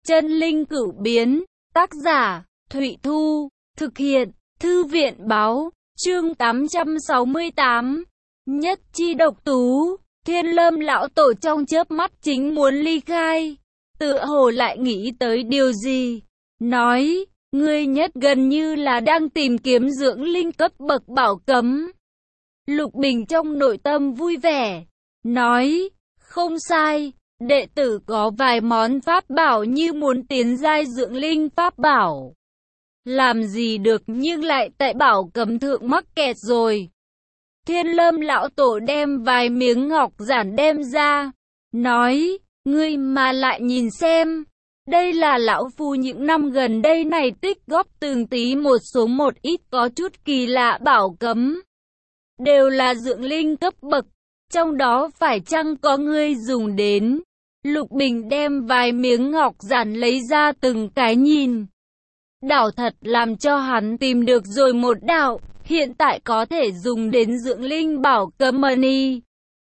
Chân linh cửu biến, tác giả, Thụy Thu, thực hiện, Thư viện báo, chương 868. Nhất chi độc tú, Thiên Lâm lão tổ trong chớp mắt chính muốn ly khai, tựa hồ lại nghĩ tới điều gì, nói, ngươi nhất gần như là đang tìm kiếm dưỡng linh cấp bậc bảo cấm. Lục Bình trong nội tâm vui vẻ, nói, không sai, đệ tử có vài món pháp bảo như muốn tiến giai dưỡng linh pháp bảo. Làm gì được nhưng lại tại bảo cấm thượng mắc kẹt rồi. Thiên Lâm lão tổ đem vài miếng ngọc giản đem ra, nói, ngươi mà lại nhìn xem. Đây là lão phu những năm gần đây này tích góp từng tí một số một ít có chút kỳ lạ bảo cấm. Đều là dưỡng linh cấp bậc, trong đó phải chăng có ngươi dùng đến. Lục Bình đem vài miếng ngọc giản lấy ra từng cái nhìn. Đạo thật làm cho hắn tìm được rồi một đạo, hiện tại có thể dùng đến dưỡng linh bảo cấm money.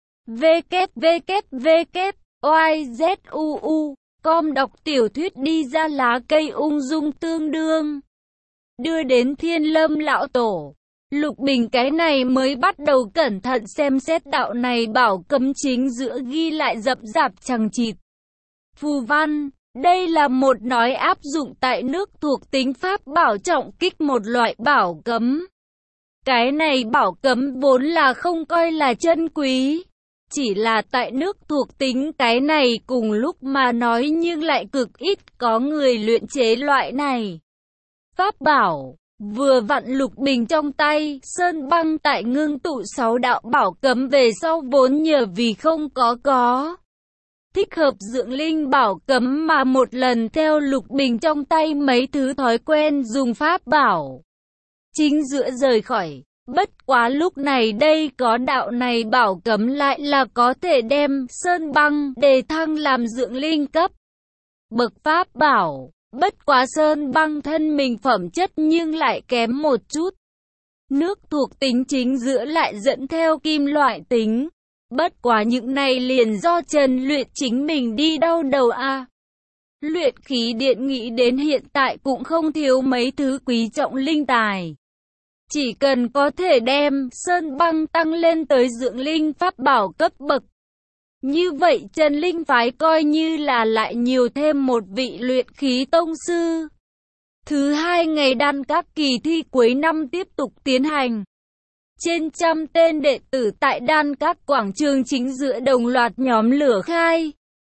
www.oyzuu com đọc tiểu thuyết đi ra lá cây ung dung tương đương. Đưa đến Thiên Lâm lão tổ. Lục Bình cái này mới bắt đầu cẩn thận xem xét đạo này bảo cấm chính giữa ghi lại rậm rạp chằng chịt. Phù văn, đây là một nói áp dụng tại nước thuộc tính pháp bảo trọng kích một loại bảo cấm. Cái này bảo cấm vốn là không coi là chân quý. Chỉ là tại nước thuộc tính cái này cùng lúc mà nói nhưng lại cực ít có người luyện chế loại này. Pháp bảo, vừa vặn Lục Bình trong tay, Sơn Băng tại ngưng tụ 6 đạo bảo cấm về sau vốn nhờ vì không có. Thích hợp dưỡng linh bảo cấm mà một lần theo Lục Bình trong tay mấy thứ thói quen dùng pháp bảo. Chính giữa rời khỏi. Bất quá lúc này đây có đạo này bảo cấm lại là có thể đem Sơn Băng đề thăng làm dưỡng linh cấp bậc pháp bảo. Bất quá Sơn Băng thân mình phẩm chất nhưng lại kém một chút. Nước thuộc tính chính giữa lại dẫn theo kim loại tính. Bất quá những này liền do Trần Luyện chính mình đi đau đầu a. Luyện khí điện nghĩ đến hiện tại cũng không thiếu mấy thứ quý trọng linh tài. Chỉ cần có thể đem Sơn Băng tăng lên tới dưỡng linh pháp bảo cấp bậc. Như vậy Trần Linh phái coi như là lại nhiều thêm một vị luyện khí tông sư. Thứ hai ngày đan các kỳ thi cuối năm tiếp tục tiến hành. Trên trăm tên đệ tử tại đan các quảng trường chính giữa đồng loạt nhóm lửa khai.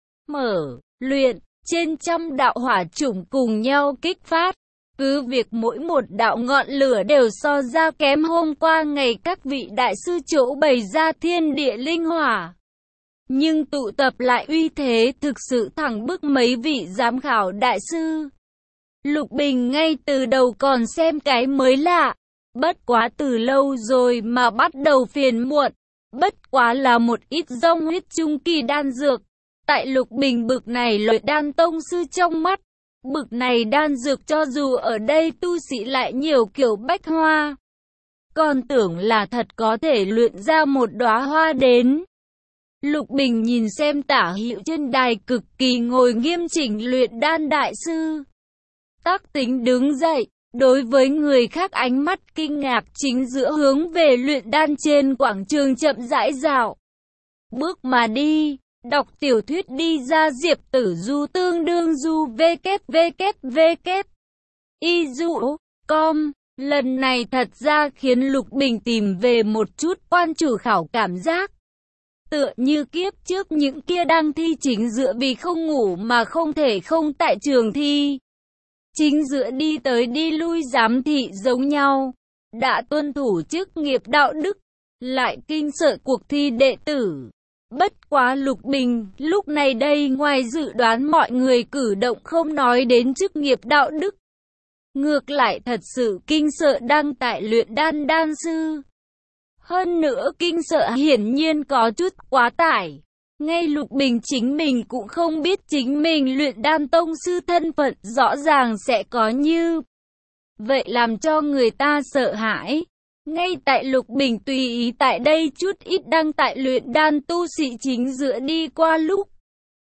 Mở, luyện, trên trăm đạo hỏa chủng cùng nhau kích phát. Cứ việc mỗi một đạo ngọn lửa đều so ra kém hôm qua ngày các vị đại sư chỗ bày ra thiên địa linh hỏa. Nhưng tụ tập lại uy thế thực sự thẳng bức mấy vị giám khảo đại sư. Lục Bình ngay từ đầu còn xem cái mới lạ. Bất quá từ lâu rồi mà bắt đầu phiền muộn. Bất quá là một ít dông huyết trung kỳ đan dược. Tại Lục Bình bực này luyện đan tông sư trong mắt. Bực này đan dược cho dù ở đây tu sĩ lại nhiều kiểu bách hoa. Còn tưởng là thật có thể luyện ra một đóa hoa đến. Lục Bình nhìn xem tả hữu trên đài cực kỳ ngồi nghiêm chỉnh luyện đan đại sư. Tác tính đứng dậy, đối với người khác ánh mắt kinh ngạc chính giữa hướng về luyện đan trên quảng trường chậm rãi dạo. Bước mà đi. Đọc tiểu thuyết đi ra Diệp Tử Du tương đương du www.izu.com. Lần này thật ra khiến Lục Bình tìm về một chút quan chủ khảo cảm giác. Tựa như kiếp trước những kia đang thi chính giữa vì không ngủ mà không thể không tại trường thi. Chính giữa đi tới đi lui giám thị giống nhau. Đã tuân thủ chức nghiệp đạo đức, lại kinh sợ cuộc thi đệ tử. Bất quá Lục Bình, lúc này đây ngoài dự đoán mọi người cử động không nói đến chức nghiệp đạo đức. Ngược lại thật sự kinh sợ đang tại luyện đan đan sư. Hơn nữa kinh sợ hiển nhiên có chút quá tải. Ngay Lục Bình chính mình cũng không biết chính mình luyện đan tông sư thân phận rõ ràng sẽ có như vậy làm cho người ta sợ hãi. Ngay tại Lục Bình tùy ý tại đây chút ít đang tại luyện đan tu sĩ chính giữa đi qua lúc.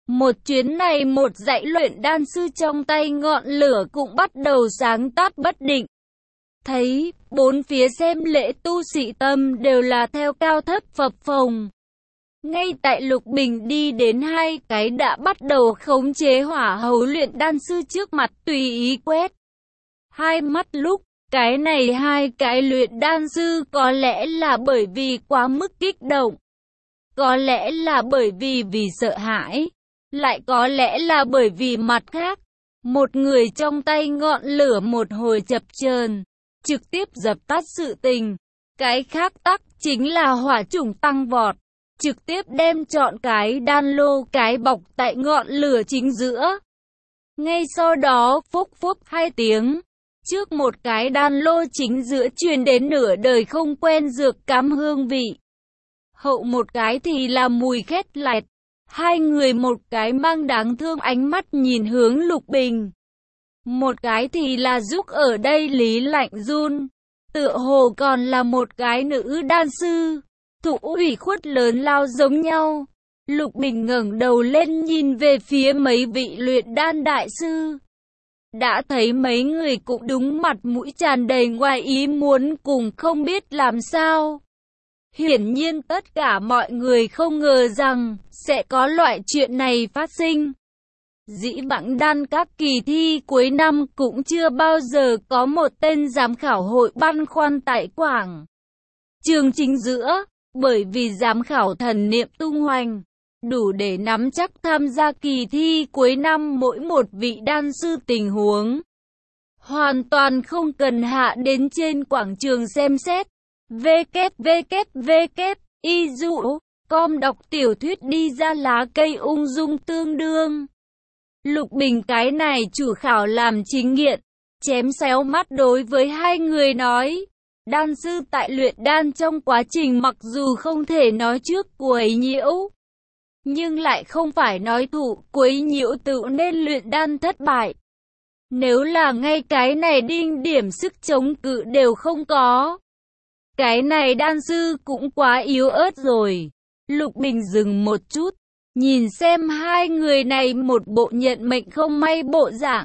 Một chuyến này một dãy luyện đan sư trong tay ngọn lửa cũng bắt đầu sáng tắt bất định. Thấy, bốn phía xem lễ tu sĩ tâm đều là theo cao thấp phập phồng. Ngay tại Lục Bình đi đến hai cái đã bắt đầu khống chế hỏa hầu luyện đan sư trước mặt tùy ý quét. Hai mắt lúc, cái này hai cái luyện đan sư có lẽ là bởi vì quá mức kích động. Có lẽ là bởi vì sợ hãi. Lại có lẽ là bởi vì mặt khác. Một người trong tay ngọn lửa một hồi chập chờn, trực tiếp dập tắt sự tình. Cái khác tắc chính là hỏa chủng tăng vọt, trực tiếp đem trọn cái đan lô cái bọc tại ngọn lửa chính giữa. Ngay sau đó phốc phốc hai tiếng, trước một cái đan lô chính giữa truyền đến nửa đời không quen dược cám hương vị. Hậu một cái thì là mùi khét lẹt. Hai người một cái mang đáng thương ánh mắt nhìn hướng Lục Bình. Một cái thì là giúp ở đây lý lạnh run. Tựa hồ còn là một cái nữ đan sư. Thụ ủy khuất lớn lao giống nhau. Lục Bình ngẩng đầu lên nhìn về phía mấy vị luyện đan đại sư. Đã thấy mấy người cũng đúng mặt mũi tràn đầy ngoài ý muốn cùng không biết làm sao. Hiển nhiên tất cả mọi người không ngờ rằng sẽ có loại chuyện này phát sinh. Dĩ vãng đan các kỳ thi cuối năm cũng chưa bao giờ có một tên giám khảo hội băn khoăn tại quảng trường chính giữa, bởi vì giám khảo thần niệm tung hoành, đủ để nắm chắc tham gia kỳ thi cuối năm mỗi một vị đan sư tình huống. Hoàn toàn không cần hạ đến trên quảng trường xem xét. Y dụ, com đọc tiểu thuyết đi ra lá cây ung dung tương đương. Lục Bình cái này chủ khảo làm chính nghiện, chém xéo mắt đối với hai người nói. Đan sư tại luyện đan trong quá trình mặc dù không thể nói trước quấy nhiễu, nhưng lại không phải nói thủ quấy nhiễu tự nên luyện đan thất bại. Nếu là ngay cái này đinh điểm sức chống cự đều không có, cái này đan sư cũng quá yếu ớt rồi. Lục Bình dừng một chút, nhìn xem hai người này một bộ nhận mệnh không may bộ dạng.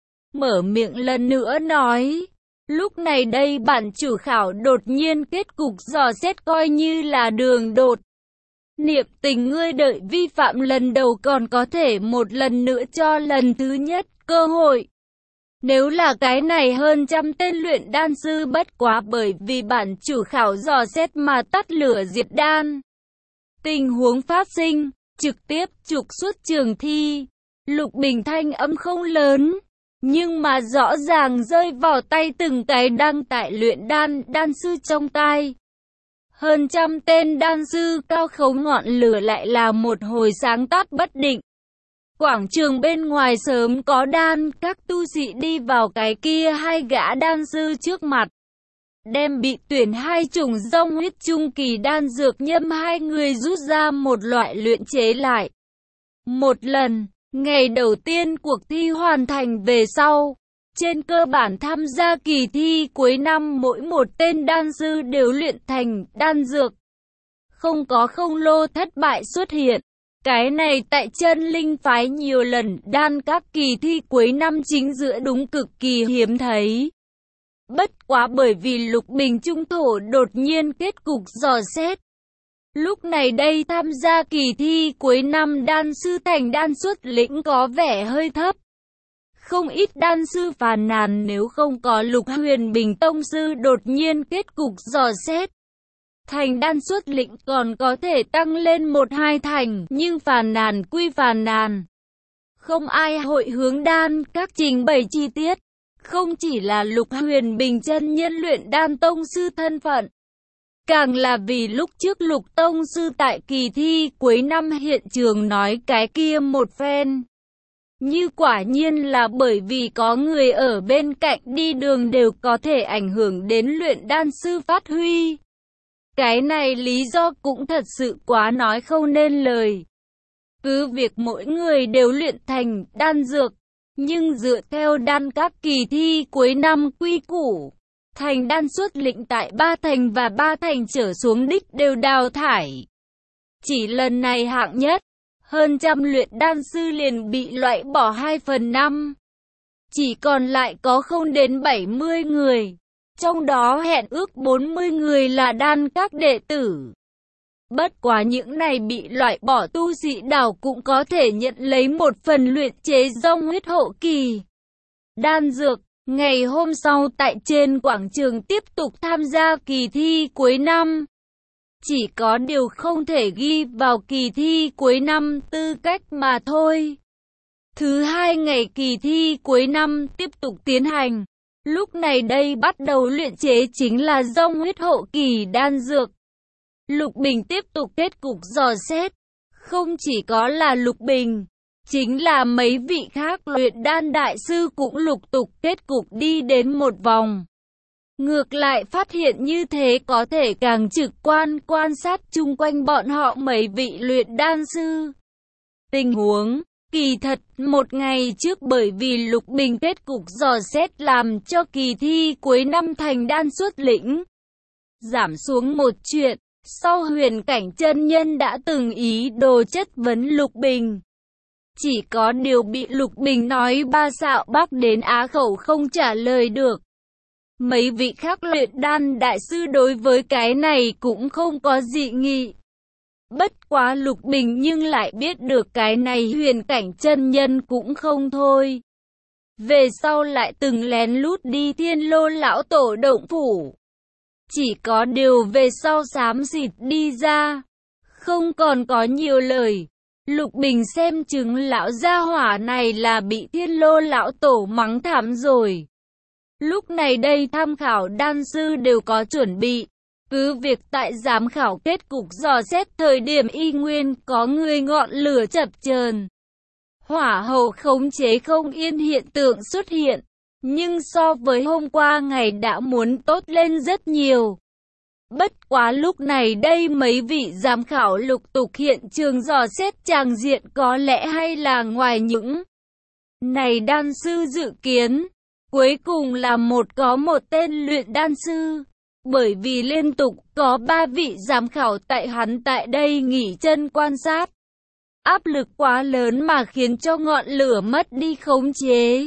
Mở miệng lần nữa nói, lúc này đây bản chủ khảo đột nhiên kết cục dò xét coi như là đường đột. Niệm tình ngươi đợi vi phạm lần đầu còn có thể một lần nữa cho lần thứ nhất cơ hội. Nếu là cái này hơn trăm tên luyện đan sư bất quá bởi vì bản chủ khảo dò xét mà tắt lửa diệt đan. Tình huống phát sinh, trực tiếp trục xuất trường thi. Lục Bình thanh âm không lớn, nhưng mà rõ ràng rơi vào tay từng cái đang tại luyện đan sư trong tai. Hơn trăm tên đan sư cao khấu ngọn lửa lại là một hồi sáng tắt bất định. Quảng trường bên ngoài sớm có đan, các tu sĩ đi vào cái kia hai gã đan sư trước mặt. Đem bị tuyển hai chủng rong huyết trung kỳ đan dược nhâm hai người rút ra một loại luyện chế lại. Một lần, ngày đầu tiên cuộc thi hoàn thành về sau, trên cơ bản tham gia kỳ thi cuối năm mỗi một tên đan sư đều luyện thành đan dược. Không có không lô thất bại xuất hiện. Cái này tại chân linh phái nhiều lần đan các kỳ thi cuối năm chính giữa đúng cực kỳ hiếm thấy. Bất quá bởi vì Lục Bình trung thổ đột nhiên kết cục dò xét. Lúc này đây tham gia kỳ thi cuối năm đan sư thành đan xuất lĩnh có vẻ hơi thấp. Không ít đan sư phàn nàn nếu không có Lục Huyền Bình tông sư đột nhiên kết cục dò xét. Thành đan xuất lĩnh còn có thể tăng lên 1-2 thành, nhưng phàn nàn quy phàn nàn. Không ai hội hướng đan các trình bày chi tiết. Không chỉ là Lục Huyền Bình chân nhân luyện đan tông sư thân phận. Càng là vì lúc trước Lục tông sư tại kỳ thi cuối năm hiện trường nói cái kia một phen. Như quả nhiên là bởi vì có người ở bên cạnh đi đường đều có thể ảnh hưởng đến luyện đan sư phát huy. Cái này lý do cũng thật sự quá nói không nên lời. Cứ việc mỗi người đều luyện thành đan dược, nhưng dựa theo đan các kỳ thi cuối năm quy củ, thành đan xuất lĩnh tại 3 thành và 3 thành trở xuống đích đều đào thải. Chỉ lần này hạng nhất, hơn trăm luyện đan sư liền bị loại bỏ 2/5. Chỉ còn lại có không đến 70 người. Trong đó hẹn ước 40 người là đan các đệ tử. Bất quá những này bị loại bỏ tu sĩ đảo cũng có thể nhận lấy một phần luyện chế dòng huyết hộ kỳ đan dược. Ngày hôm sau tại trên quảng trường tiếp tục tham gia kỳ thi cuối năm. Chỉ có điều không thể ghi vào kỳ thi cuối năm tư cách mà thôi. Thứ hai ngày kỳ thi cuối năm tiếp tục tiến hành. Lúc này đây bắt đầu luyện chế chính là dòng huyết hộ kỳ đan dược. Lục Bình tiếp tục kết cục dò xét. Không chỉ có là Lục Bình, chính là mấy vị khác luyện đan đại sư cũng lục tục kết cục đi đến một vòng. Ngược lại phát hiện như thế có thể càng trực quan sát chung quanh bọn họ mấy vị luyện đan sư. Tình huống, kỳ thật một ngày trước bởi vì Lục Bình kết cục dò xét làm cho kỳ thi cuối năm thành đan xuất lĩnh giảm xuống một chuyện. Sau Huyền Cảnh chân nhân đã từng ý đồ chất vấn Lục Bình. Chỉ có điều bị Lục Bình nói ba xạo bác đến á khẩu không trả lời được. Mấy vị khác luyện đan đại sư đối với cái này cũng không có dị nghị. Bất quá Lục Bình nhưng lại biết được cái này Huyền Cảnh chân nhân cũng không thôi. Về sau lại từng lén lút đi Thiên Lô lão tổ động phủ. Chỉ có điều về sau xám xịt đi ra. Không còn có nhiều lời. Lục Bình xem chừng lão gia hỏa này là bị Thiên Lô lão tổ mắng thảm rồi. Lúc này đây tham khảo đan sư đều có chuẩn bị. Cứ việc tại giám khảo kết cục dò xét thời điểm y nguyên có người ngọn lửa chập chờn, hỏa hầu khống chế không yên hiện tượng xuất hiện. Nhưng so với hôm qua ngày đã muốn tốt lên rất nhiều. Bất quá lúc này đây mấy vị giám khảo lục tục hiện trường dò xét tràng diện có lẽ hay là ngoài những này đan sư dự kiến. Cuối cùng là có một tên luyện đan sư. Bởi vì liên tục có 3 vị giám khảo tại hắn tại đây nghỉ chân quan sát. Áp lực quá lớn mà khiến cho ngọn lửa mất đi khống chế.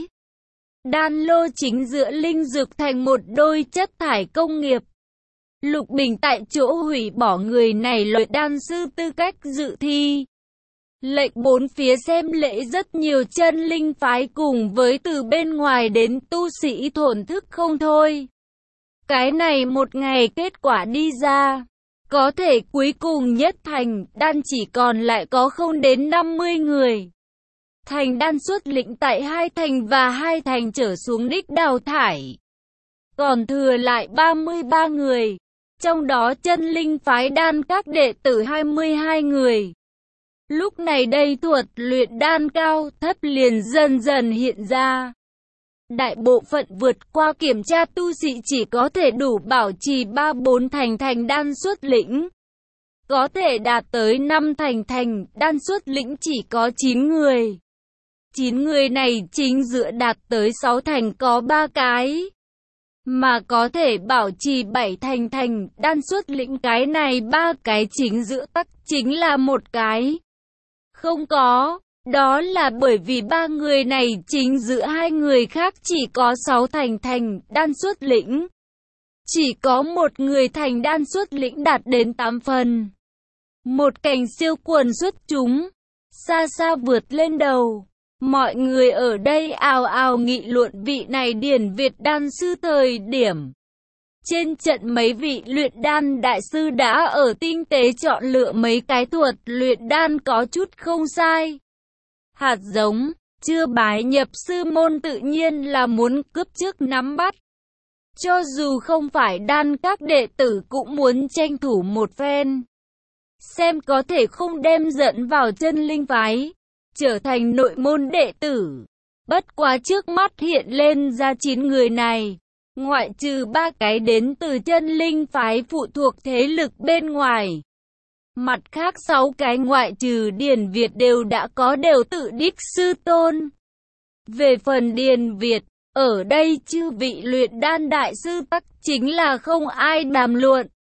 Đan lô chính giữa linh dược thành một đôi chất thải công nghiệp. Lục Bình tại chỗ hủy bỏ người này luyện đan sư tư cách dự thi. Lệnh bốn phía xem lễ rất nhiều chân linh phái cùng với từ bên ngoài đến tu sĩ thổn thức không thôi. Cái này một ngày kết quả đi ra, có thể cuối cùng nhất thành đan chỉ còn lại có không đến 50 người. Thành đan xuất lĩnh tại 2 thành và 2 thành trở xuống đích đào thải. Còn thừa lại 33 người, trong đó chân linh phái đan các đệ tử 22 người. Lúc này đây thuật luyện đan cao thấp liền dần dần hiện ra. Đại bộ phận vượt qua kiểm tra tu sĩ chỉ có thể đủ bảo trì 3-4 thành đan xuất lĩnh. Có thể đạt tới 5 thành đan xuất lĩnh chỉ có 9 người. 9 người này chính giữa đạt tới 6 thành có 3 cái. Mà có thể bảo trì 7 thành đan xuất lĩnh cái này 3 cái chính giữa tắc chính là một cái. Không có, đó là bởi vì 3 người này chính giữa 2 người khác chỉ có 6 thành đan xuất lĩnh. Chỉ có một người thành đan xuất lĩnh đạt đến 8 phần. Một cảnh siêu quần xuất chúng, xa xa vượt lên đầu. Mọi người ở đây ào ào nghị luận vị này Điển Việt đan sư thời điểm. Trên trận mấy vị luyện đan đại sư đã ở tinh tế chọn lựa mấy cái thuật luyện đan có chút không sai. Hạt giống, chưa bái nhập sư môn tự nhiên là muốn cướp trước nắm bắt. Cho dù không phải đan các đệ tử cũng muốn tranh thủ một phen. Xem có thể không đem dẫn vào chân linh phái, trở thành nội môn đệ tử. Bất quá trước mắt hiện lên ra 9 người này. Ngoại trừ 3 cái đến từ chân linh phái phụ thuộc thế lực bên ngoài. Mặt khác 6 cái ngoại trừ Điền Việt đều đã có đều tự đích sư tôn. Về phần Điền Việt, ở đây chư vị luyện đan đại sư tắc chính là không ai đàm luận.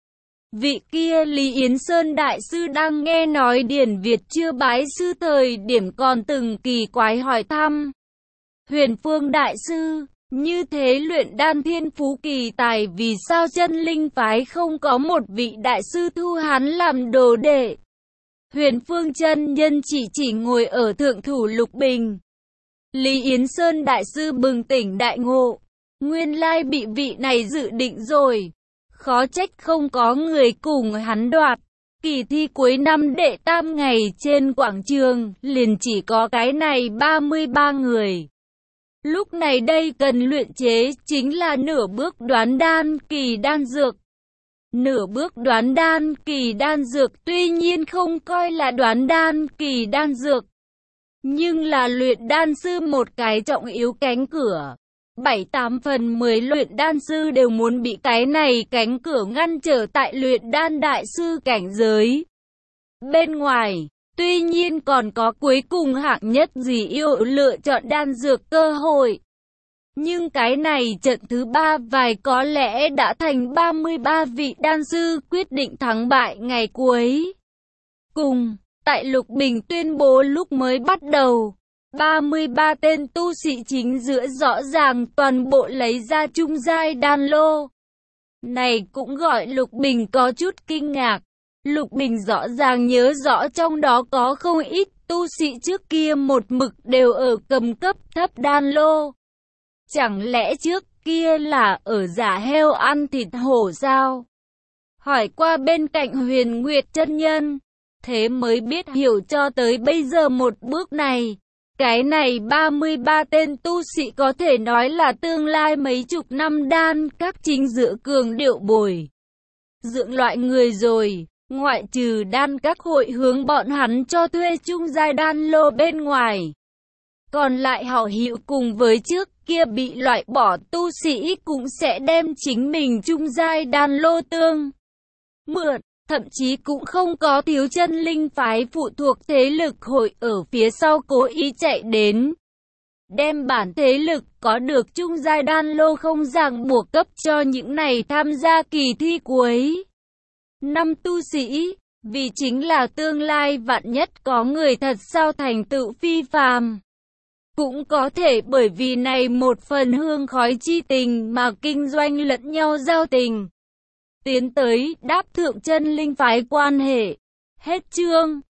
Vị kia Lý Yến Sơn đại sư đang nghe nói Điển Việt chưa bái sư thời điểm còn từng kỳ quái hỏi thăm. Huyền Phương đại sư, như thế luyện đan thiên phú kỳ tài, vì sao chân linh phái không có một vị đại sư thu hắn làm đồ đệ? Huyền Phương chân nhân chỉ ngồi ở thượng thủ Lục Bình. Lý Yến Sơn đại sư bừng tỉnh đại ngộ, nguyên lai bị vị này dự định rồi. Khó trách không có người cùng hắn đoạt. Kỳ thi cuối năm đệ tam ngày trên quảng trường, liền chỉ có cái này 33 người. Lúc này đây cần luyện chế chính là nửa bước đoán đan kỳ đan dược. Nửa bước đoán đan kỳ đan dược tuy nhiên không coi là đoán đan kỳ đan dược, nhưng là luyện đan sư một cái trọng yếu cánh cửa. 7-8 phần 10 luyện đan sư đều muốn bị cái này cánh cửa ngăn trở tại luyện đan đại sư cảnh giới. Bên ngoài, tuy nhiên còn có cuối cùng hạng nhất gì yêu lựa chọn đan dược cơ hội. Nhưng cái này trận thứ 3 vài có lẽ đã thành 33 vị đan sư quyết định thắng bại ngày cuối. Cùng, tại Lục Bình tuyên bố lúc mới bắt đầu, 33 tên tu sĩ chính giữa rõ ràng toàn bộ lấy ra trung giai đan lô. Này cũng gọi Lục Bình có chút kinh ngạc. Lục Bình rõ ràng nhớ rõ trong đó có không ít tu sĩ trước kia một mực đều ở cầm cấp thấp đan lô. Chẳng lẽ trước kia là ở giả heo ăn thịt hổ sao? Hỏi qua bên cạnh Huyền Nguyệt chân nhân, thế mới biết hiểu cho tới bây giờ một bước này. Cái này 33 tên tu sĩ có thể nói là tương lai mấy chục năm đan các chính giữa cường điệu bồi dưỡng loại người rồi. Ngoại trừ đan các hội hướng bọn hắn cho thuê trung giai đan lô bên ngoài, còn lại hảo hữu cùng với trước kia bị loại bỏ tu sĩ cũng sẽ đem chính mình trung giai đan lô tương mượn, thậm chí cũng không có thiếu chân linh phái phụ thuộc thế lực hội ở phía sau cố ý chạy đến, đem bản thế lực có được trung giai đan lô không ràng buộc cấp cho những này tham gia kỳ thi cuối năm tu sĩ, vì chính là tương lai vạn nhất có người thật sao thành tựu phi phàm. Cũng có thể bởi vì này một phần hương khói chi tình mà kinh doanh lẫn nhau giao tình. Tiến tới đáp thượng chân linh phái quan hệ. Hết chương.